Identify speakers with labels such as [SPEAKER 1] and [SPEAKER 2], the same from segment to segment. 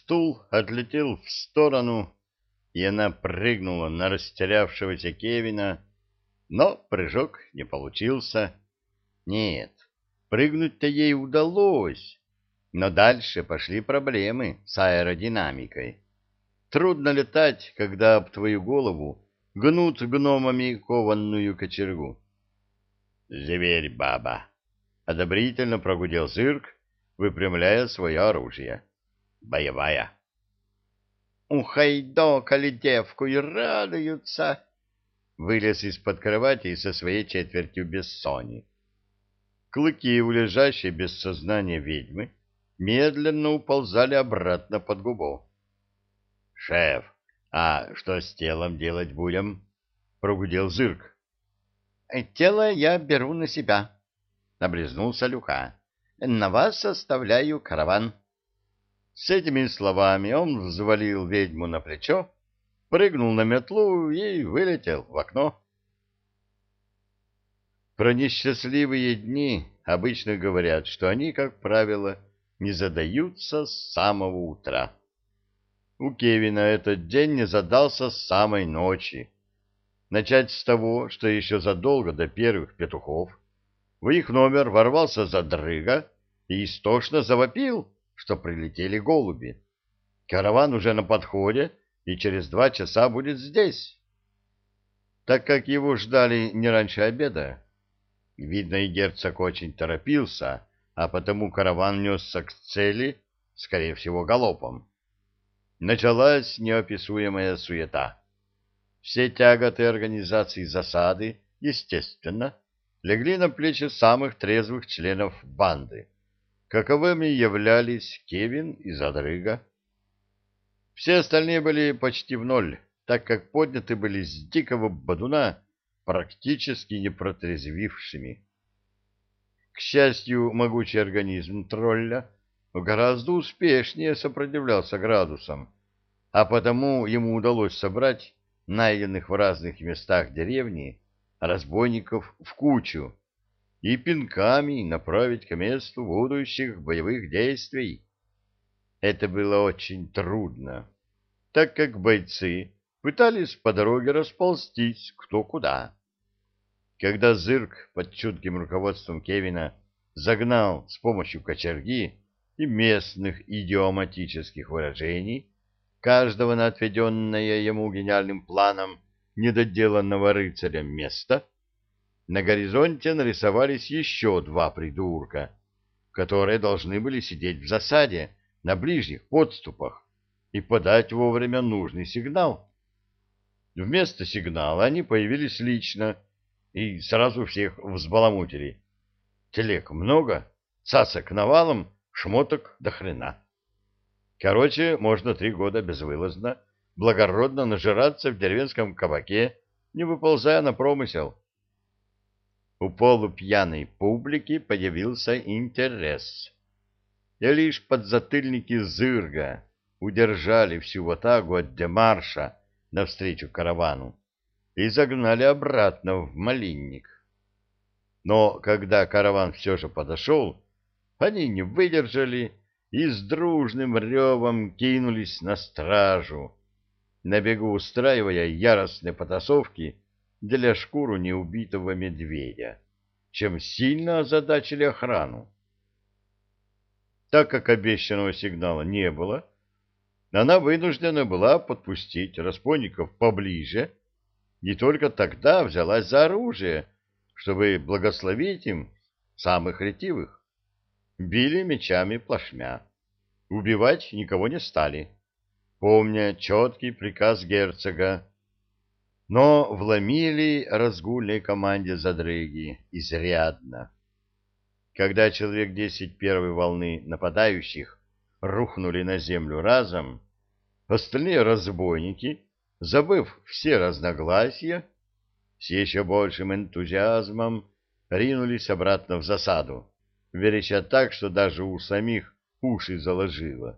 [SPEAKER 1] стул отлетел в сторону, и она прыгнула на растерявшегося Кевина, но прыжок не получился. Нет, прыгнуть-то ей удалось, но дальше пошли проблемы с аэродинамикой. Трудно летать, когда об твою голову гнут гномами кованную кочергу. «Зверь, баба!» — одобрительно прогудел Зырк, выпрямляя свое оружие. «Боевая!» «Ухайдокали девку и радуются!» — вылез из-под кровати со своей четвертью бессони. Клыки у лежащей без сознания ведьмы медленно уползали обратно под губу. «Шеф, а что с телом делать будем?» — прогудел Зырк. «Тело я беру на себя», — облизнулся Люха. «На вас оставляю караван». С этими словами он взвалил ведьму на плечо, прыгнул на метлу и вылетел в окно. Про несчастливые дни обычно говорят, что они, как правило, не задаются с самого утра. У Кевина этот день не задался с самой ночи. Начать с того, что еще задолго до первых петухов в их номер ворвался задрыга и истошно завопил, что прилетели голуби. Караван уже на подходе и через 2 часа будет здесь. Так как его ждали не раньше обеда, видно, и герцог очень торопился, а потому караван несся к цели, скорее всего, галопом. Началась неописуемая суета. Все тяготы организации засады, естественно, легли на плечи самых трезвых членов банды, каковыми являлись Кевин и Задрыга. Все остальные были почти в ноль, так как подняты были с дикого бодуна практически не протрезвившими. К счастью, могучий организм тролля гораздо успешнее сопротивлялся градусам, а потому ему удалось собрать найденных в разных местах деревни разбойников в кучу и пинками направить к месту будущих боевых действий. Это было очень трудно, так как бойцы пытались по дороге расползтись кто куда. Когда Зырк под чутким руководством Кевина загнал с помощью кочерги и местных идиоматических выражений каждого на отведенное ему гениальным планом недоделанного рыцарем место, на горизонте нарисовались еще 2 придурка, которые должны были сидеть в засаде на ближних подступах и подать вовремя нужный сигнал. Вместо сигнала они появились лично и сразу всех взбаламутили. Телег много, цацок навалом, шмоток до хрена. Короче, можно 3 года безвылазно, благородно нажираться в деревенском кабаке, не выползая на промысел. У полупьяной публики появился интерес. И лишь подзатыльники Зырга удержали всю ватагу от демарша навстречу каравану и загнали обратно в малинник. Но когда караван все же подошел, они не выдержали и с дружным ревом кинулись на стражу, на бегу устраивая яростные потасовки для шкуру неубитого медведя, чем сильно озадачили охрану. Так как обещанного сигнала не было, она вынуждена была подпустить разбойников поближе и только тогда взялась за оружие, чтобы благословить им самых ретивых. Били мечами плашмя. Убивать никого не стали, помня четкий приказ герцога, но вломили разгульной команде задрыги изрядно. Когда человек 10 первой волны нападающих рухнули на землю разом, остальные разбойники, забыв все разногласия, с еще большим энтузиазмом ринулись обратно в засаду, вереща так, что даже у самих уши заложило.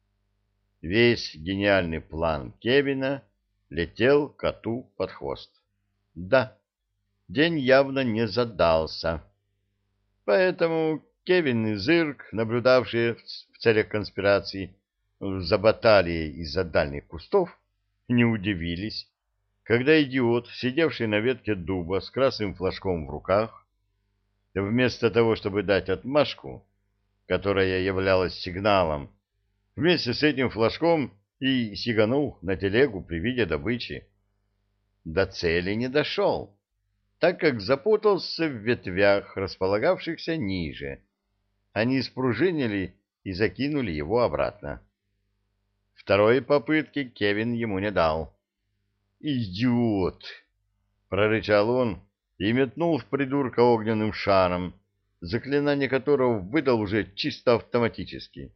[SPEAKER 1] Весь гениальный план Кевина летел коту под хвост. Да, день явно не задался. Поэтому Кевин и Зырк, наблюдавшие в целях конспирации, за баталией из-за дальних кустов, не удивились, когда идиот, сидевший на ветке дуба с красным флажком в руках, вместо того, чтобы дать отмашку, которая являлась сигналом, вместе с этим флажком и сиганул на телегу при виде добычи. До цели не дошел, так как запутался в ветвях, располагавшихся ниже. Они спружинили и закинули его обратно. Второй попытки Кевин ему не дал. «Идиот!» — прорычал он и метнул в придурка огненным шаром, заклинание которого выдал уже чисто автоматически.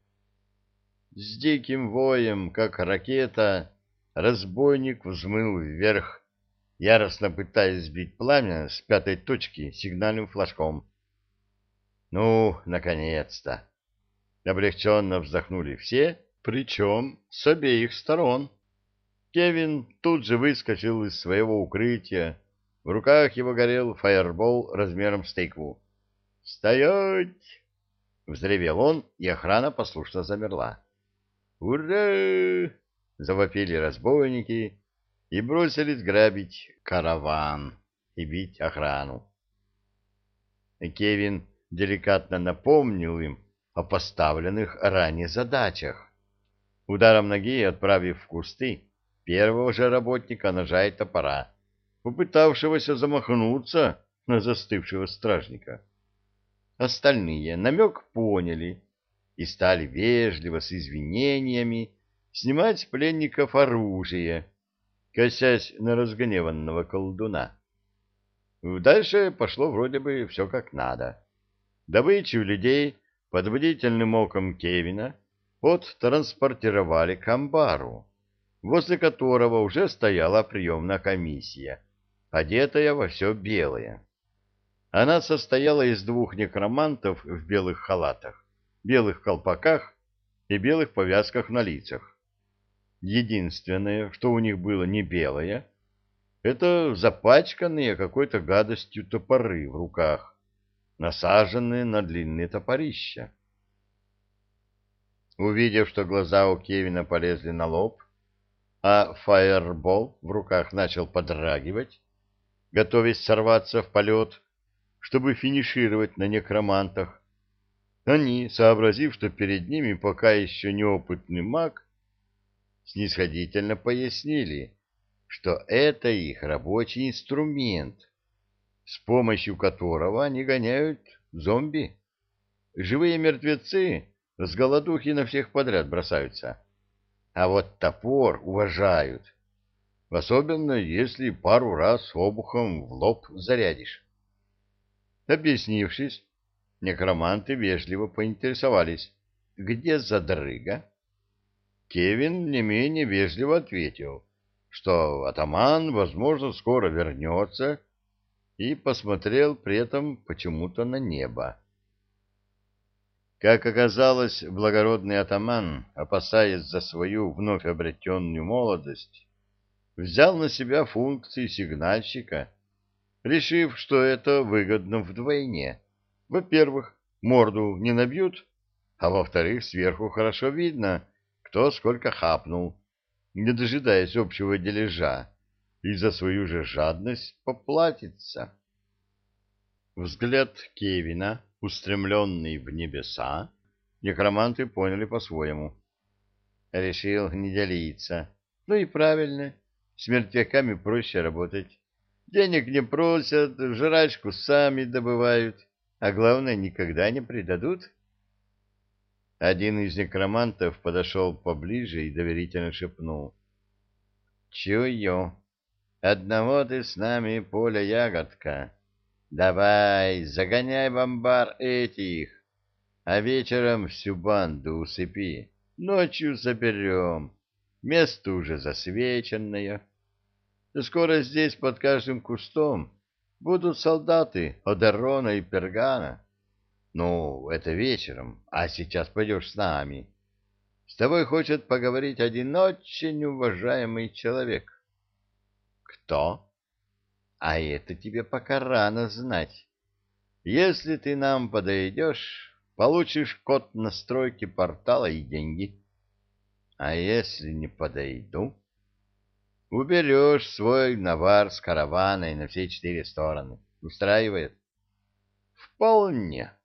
[SPEAKER 1] С диким воем, как ракета, разбойник взмыл вверх, яростно пытаясь сбить пламя с пятой точки сигнальным флажком. «Ну, наконец-то!» Облегченно вздохнули все, причем с обеих сторон. Кевин тут же выскочил из своего укрытия. В руках его горел фаербол размером с тыкву. «Стоять!» — взревел он, и охрана послушно замерла. «Ура!» — завопили разбойники и бросились грабить караван и бить охрану. Кевин деликатно напомнил им о поставленных ранее задачах, ударом ноги отправив в кусты первого же работника ножа и топора, попытавшегося замахнуться на застывшего стражника. Остальные намек поняли и стали вежливо с извинениями снимать с пленников оружие, косясь на разгневанного колдуна. Дальше пошло вроде бы все как надо. Добычу людей под бдительным оком Кевина оттранспортировали к амбару, возле которого уже стояла приемная комиссия, одетая во все белое. Она состояла из двух некромантов в белых халатах, белых колпаках и белых повязках на лицах. Единственное, что у них было не белое, это запачканные какой-то гадостью топоры в руках, насаженные на длинные топорища. Увидев, что глаза у Кевина полезли на лоб, а фаербол в руках начал подрагивать, готовясь сорваться в полет, чтобы финишировать на некромантах, они, сообразив, что перед ними пока еще неопытный маг, снисходительно пояснили, что это их рабочий инструмент, с помощью которого они гоняют зомби. Живые мертвецы с голодухи на всех подряд бросаются, а вот топор уважают, особенно если пару раз обухом в лоб зарядишь. Объяснившись, некроманты вежливо поинтересовались, где задрыга. Кевин не менее вежливо ответил, что атаман, возможно, скоро вернется, и посмотрел при этом почему-то на небо. Как оказалось, благородный атаман, опасаясь за свою вновь обретенную молодость, взял на себя функции сигнальщика, решив, что это выгодно вдвойне. Во-первых, морду не набьют, а во-вторых, сверху хорошо видно, кто сколько хапнул, не дожидаясь общего дележа, и за свою же жадность поплатится. Взгляд Кевина, устремленный в небеса, некроманты поняли по-своему. Решил не делиться. Ну и правильно, с мертвяками проще работать. Денег не просят, жрачку сами добывают, а главное, никогда не предадут. Один из некромантов подошел поближе и доверительно шепнул. «Чую, одного ты с нами, Поля Ягодка. Давай, загоняй в амбар этих, а вечером всю банду усыпи. Ночью заберем. Место уже засвеченное. Скоро здесь под каждым кустом будут солдаты Одерона и Пергана. Ну, это вечером, а сейчас пойдешь с нами. С тобой хочет поговорить один очень уважаемый человек». «Кто?» «А это тебе пока рано знать. Если ты нам подойдешь, получишь код настройки портала и деньги». А если не подойду? Уберешь свой навар с каравана и на все 4 стороны. Устраивает? Вполне.